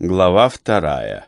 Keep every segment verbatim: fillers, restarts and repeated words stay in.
Глава вторая.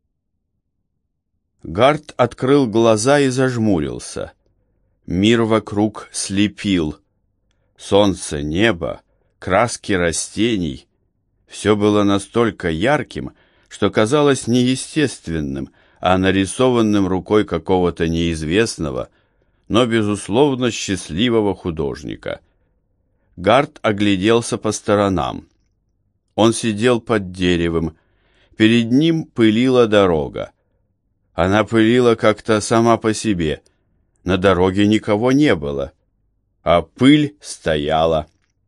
Гард открыл глаза и зажмурился. Мир вокруг слепил. Солнце, небо, краски растений — все было настолько ярким, что казалось неестественным, а нарисованным рукой какого-то неизвестного, но, безусловно, счастливого художника. Гард огляделся по сторонам. Он сидел под деревом. Перед ним пылила дорога. Она пылила как-то сама по себе. На дороге никого не было, а пыль стояла.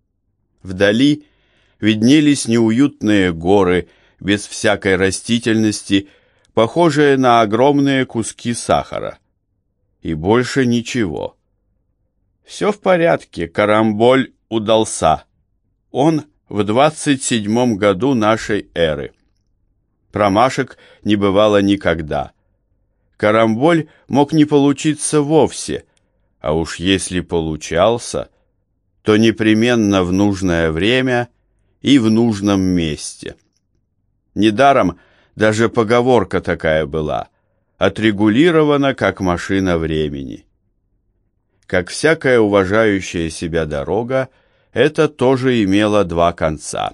Вдали виднелись неуютные горы без всякой растительности, похожие на огромные куски сахара. И больше ничего. Все в порядке, Карамболь удался. Он в двадцать седьмом году нашей эры. Промашек не бывало никогда. Карамболь мог не получиться вовсе, а уж если получался, то непременно в нужное время и в нужном месте. Недаром даже поговорка такая была: отрегулирована, как машина времени. Как всякая уважающая себя дорога, это тоже имело два конца.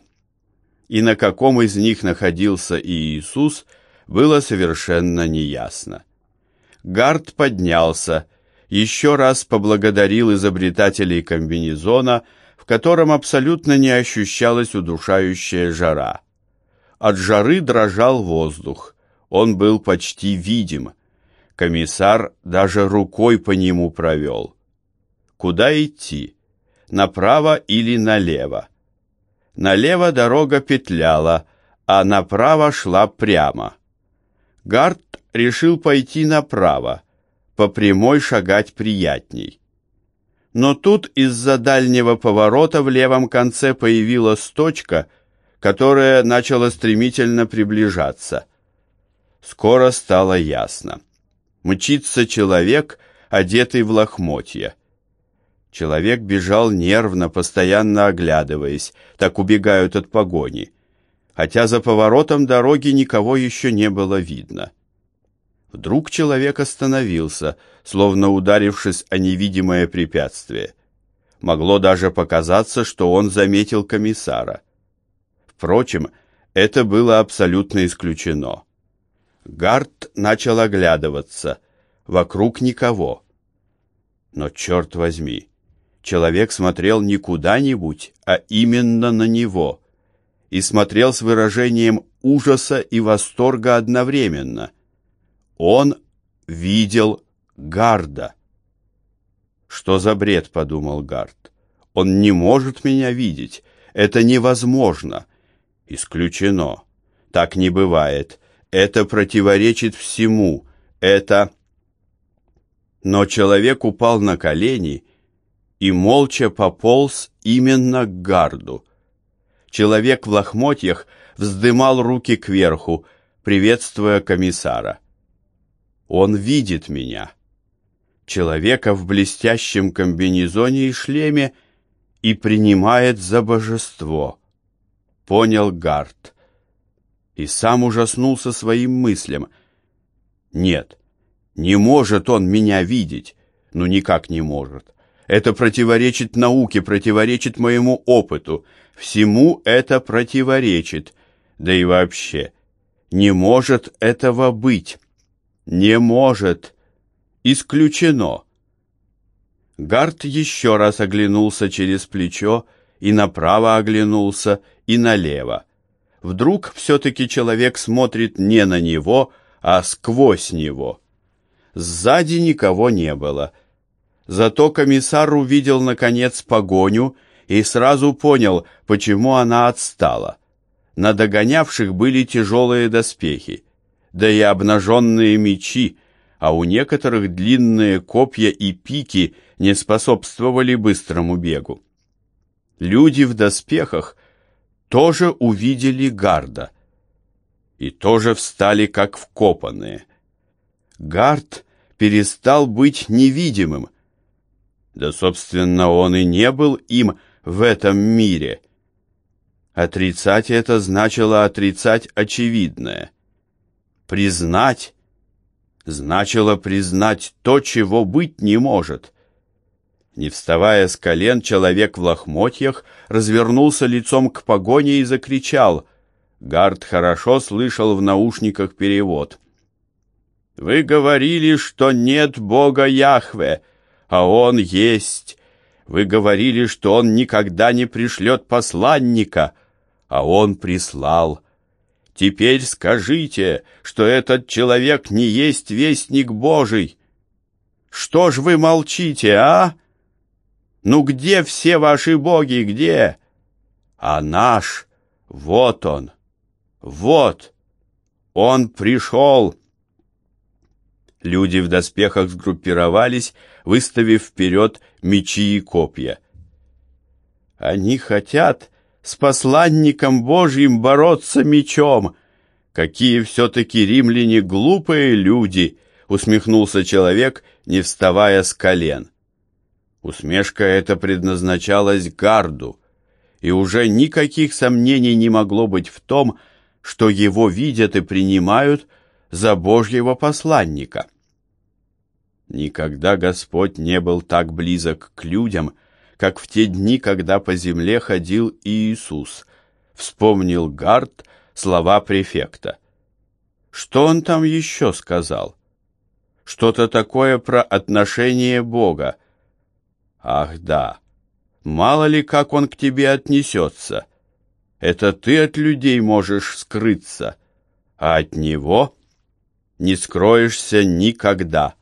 И на каком из них находился Иисус, было совершенно неясно. Гард поднялся, еще раз поблагодарил изобретателей комбинезона, в котором абсолютно не ощущалась удушающая жара. От жары дрожал воздух, он был почти видим. Комиссар даже рукой по нему провел. Куда идти? Направо или налево? Налево дорога петляла, а направо шла прямо. Гард решил пойти направо, по прямой шагать приятней. Но тут из-за дальнего поворота в левом конце появилась точка, которая начала стремительно приближаться. Скоро стало ясно. Мчится человек, одетый в лохмотья. Человек бежал нервно, постоянно оглядываясь, так убегают от погони, хотя за поворотом дороги никого еще не было видно. Вдруг человек остановился, словно ударившись о невидимое препятствие. Могло даже показаться, что он заметил комиссара. Впрочем, это было абсолютно исключено. Гард начал оглядываться. Вокруг никого. Но, черт возьми, человек смотрел не куда-нибудь, а именно на него. И смотрел с выражением ужаса и восторга одновременно. Он видел Гарда. «Что за бред?» — подумал Гард. «Он не может меня видеть. Это невозможно. Исключено. Так не бывает. Это противоречит всему. Это...» Но человек упал на колени и молча пополз именно к Гарду. Человек в лохмотьях вздымал руки кверху, приветствуя комиссара. Он видит меня, человека в блестящем комбинезоне и шлеме, и принимает за божество. Понял Гард. И сам ужаснулся своим мыслям. Нет, не может он меня видеть. Ну никак не может. Это противоречит науке, противоречит моему опыту. Всему это противоречит. Да и вообще, не может этого быть. Не может. Исключено. Гард еще раз оглянулся через плечо, и направо оглянулся, и налево. Вдруг все-таки человек смотрит не на него, а сквозь него. Сзади никого не было. Зато комиссар увидел, наконец, погоню и сразу понял, почему она отстала. На догонявших были тяжелые доспехи, да и обнаженные мечи, а у некоторых длинные копья и пики не способствовали быстрому бегу. Люди в доспехах тоже увидели Гарда и тоже встали как вкопанные. Гард перестал быть невидимым. Да, собственно, он и не был им в этом мире. Отрицать это значило отрицать очевидное. Признать значило признать то, чего быть не может. Не вставая с колен, человек в лохмотьях развернулся лицом к погоне и закричал. Гард хорошо слышал в наушниках перевод. «Вы говорили, что нет Бога Яхве, а Он есть. Вы говорили, что Он никогда не пришлет посланника, а Он прислал. Теперь скажите, что этот человек не есть вестник Божий. Что ж вы молчите, а? Ну где все ваши боги, где? А наш, вот он, вот, он пришел». Люди в доспехах сгруппировались, выставив вперед мечи и копья. «Они хотят с посланником Божьим бороться мечом. Какие все-таки римляне глупые люди!» — усмехнулся человек, не вставая с колен. Усмешка эта предназначалась Гарду, и уже никаких сомнений не могло быть в том, что его видят и принимают за Божьего посланника. Никогда Господь не был так близок к людям, как в те дни, когда по земле ходил Иисус, вспомнил Гард слова префекта. Что он там еще сказал? Что-то такое про отношение Бога. Ах да, мало ли как он к тебе отнесется. Это ты от людей можешь скрыться, а от него не скроешься никогда.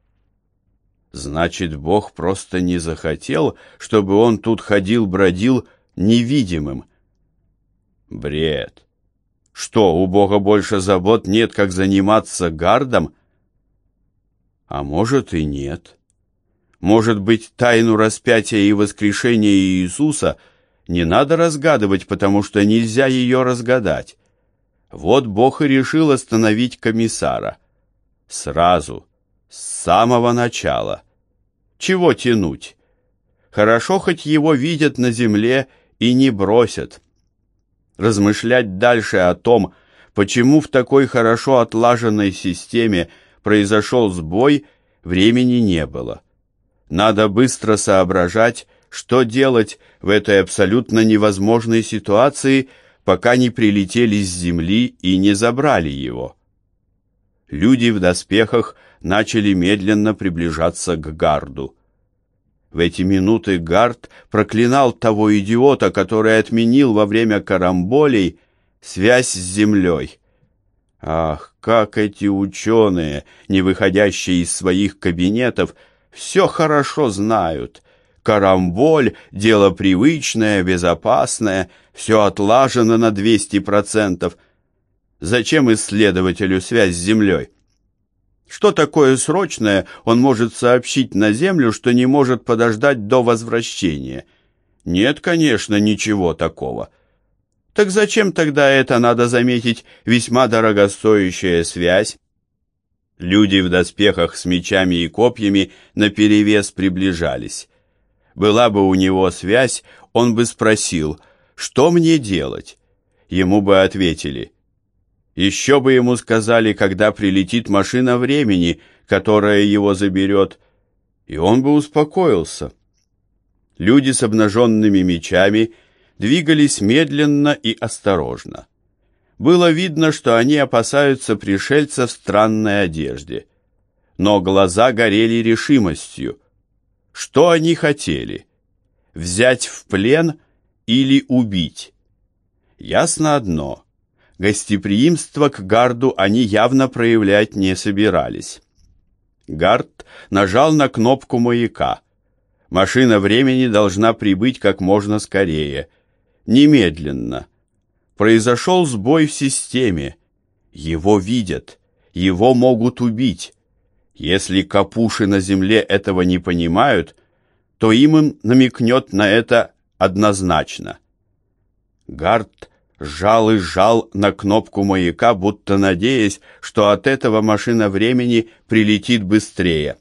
Значит, Бог просто не захотел, чтобы он тут ходил-бродил невидимым. Бред. Что, у Бога больше забот нет, как заниматься Гардом? А может и нет. Может быть, тайну распятия и воскрешения Иисуса не надо разгадывать, потому что нельзя ее разгадать. Вот Бог и решил остановить комиссара. Сразу, с самого начала. Чего тянуть? Хорошо, хоть его видят на земле и не бросят. Размышлять дальше о том, почему в такой хорошо отлаженной системе произошел сбой, времени не было. Надо быстро соображать, что делать в этой абсолютно невозможной ситуации, пока не прилетели с земли и не забрали его. Люди в доспехах начали медленно приближаться к Гарду. В эти минуты Гард проклинал того идиота, который отменил во время карамболей связь с землей. Ах, как эти ученые, не выходящие из своих кабинетов, все хорошо знают. Карамболь — дело привычное, безопасное, все отлажено на двести процентов. Зачем исследователю связь с землей? Что такое срочное он может сообщить на землю, что не может подождать до возвращения? Нет, конечно, ничего такого. Так зачем тогда это, надо заметить, весьма дорогостоящая связь? Люди в доспехах с мечами и копьями наперевес приближались. Была бы у него связь, он бы спросил, что мне делать? Ему бы ответили. Еще бы ему сказали, когда прилетит машина времени, которая его заберет, и он бы успокоился. Люди с обнаженными мечами двигались медленно и осторожно. Было видно, что они опасаются пришельца в странной одежде. Но глаза горели решимостью. Что они хотели? Взять в плен или убить? Ясно одно. Гостеприимство к Гарду они явно проявлять не собирались. Гард нажал на кнопку маяка. Машина времени должна прибыть как можно скорее. Немедленно. Произошел сбой в системе. Его видят. Его могут убить. Если капуши на земле этого не понимают, то им им намекнет на это однозначно. Гард сжал и сжал на кнопку маяка, будто надеясь, что от этого машина времени прилетит быстрее.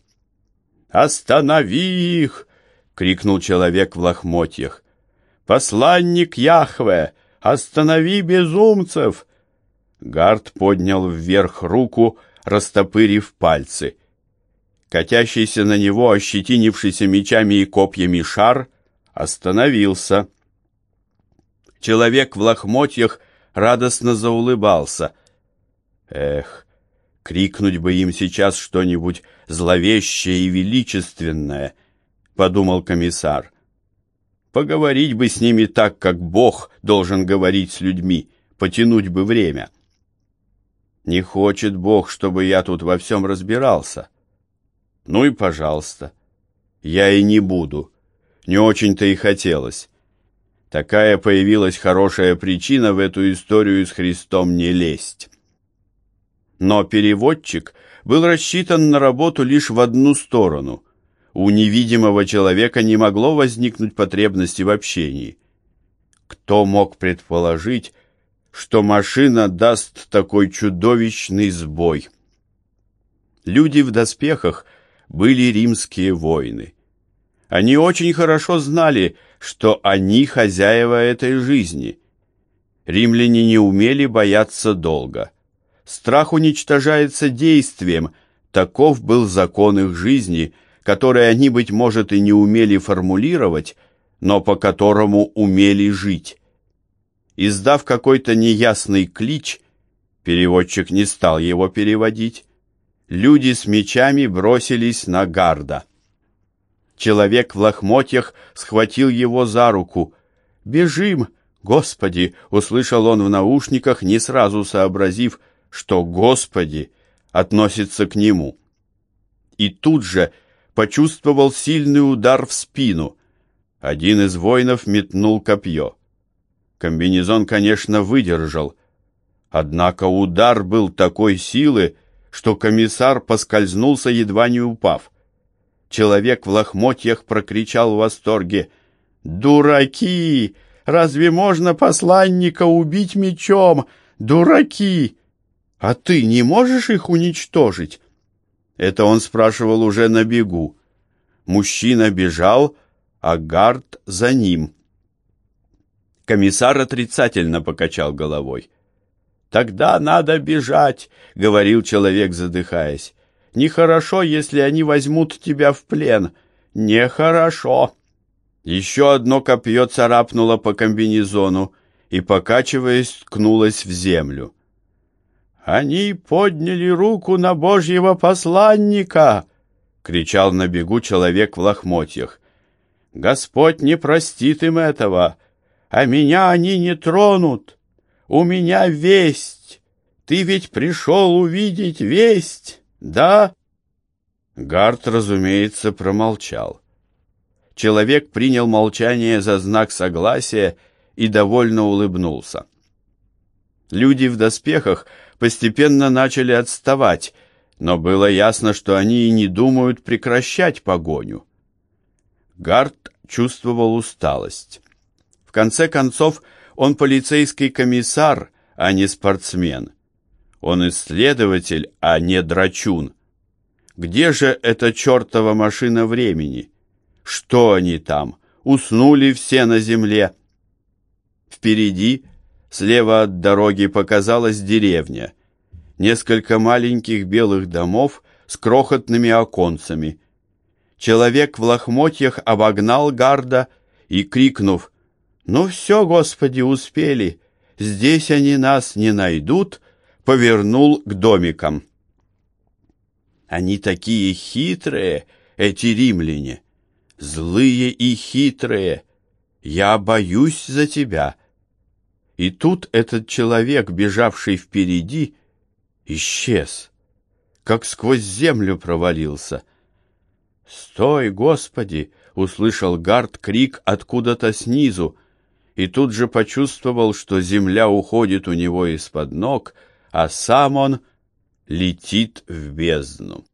«Останови их!» — крикнул человек в лохмотьях. «Посланник Яхве! Останови безумцев!» Гард поднял вверх руку, растопырив пальцы. Катящийся на него, ощетинившийся мечами и копьями шар, остановился. Человек в лохмотьях радостно заулыбался. «Эх, крикнуть бы им сейчас что-нибудь зловещее и величественное», — подумал комиссар. «Поговорить бы с ними так, как Бог должен говорить с людьми, потянуть бы время. Не хочет Бог, чтобы я тут во всем разбирался. Ну и пожалуйста, я и не буду. Не очень-то и хотелось. Такая появилась хорошая причина в эту историю с Христом не лезть». Но переводчик был рассчитан на работу лишь в одну сторону. У невидимого человека не могло возникнуть потребности в общении. Кто мог предположить, что машина даст такой чудовищный сбой? Люди в доспехах были римские воины. Они очень хорошо знали, что они хозяева этой жизни. Римляне не умели бояться долго. Страх уничтожается действием, таков был закон их жизни, который они, быть может, и не умели формулировать, но по которому умели жить. Издав какой-то неясный клич, переводчик не стал его переводить, люди с мечами бросились на Гарда. Человек в лохмотьях схватил его за руку. «Бежим! Господи!» — услышал он в наушниках, не сразу сообразив, что «Господи» относится к нему. И тут же почувствовал сильный удар в спину. Один из воинов метнул копье. Комбинезон, конечно, выдержал. Однако удар был такой силы, что комиссар поскользнулся, едва не упав. Человек в лохмотьях прокричал в восторге: «Дураки! Разве можно посланника убить мечом? Дураки! А ты не можешь их уничтожить?» Это он спрашивал уже на бегу. Мужчина бежал, а Гард за ним. Комиссар отрицательно покачал головой. «Тогда надо бежать», — говорил человек, задыхаясь. «Нехорошо, если они возьмут тебя в плен. Нехорошо». Еще одно копье царапнуло по комбинезону и, покачиваясь, ткнулось в землю. «Они подняли руку на Божьего посланника!» — кричал на бегу человек в лохмотьях. «Господь не простит им этого, а меня они не тронут. У меня весть. Ты ведь пришел увидеть весть, да?» Гард, разумеется, промолчал. Человек принял молчание за знак согласия и довольно улыбнулся. Люди в доспехах постепенно начали отставать, но было ясно, что они и не думают прекращать погоню. Гард чувствовал усталость. В конце концов, он полицейский комиссар, а не спортсмен. Он исследователь, а не драчун. Где же эта чертова машина времени? Что они там? Уснули все на земле? Впереди, слева от дороги, показалась деревня. Несколько маленьких белых домов с крохотными оконцами. Человек в лохмотьях обогнал Гарда и, крикнув: «Ну все, Господи, успели! Здесь они нас не найдут!», повернул к домикам. Они такие хитрые, эти римляне, злые и хитрые. Я боюсь за тебя. И тут этот человек, бежавший впереди, исчез, как сквозь землю провалился. «Стой, Господи!» — услышал Гард крик откуда-то снизу, и тут же почувствовал, что земля уходит у него из-под ног, а сам он летит в бездну.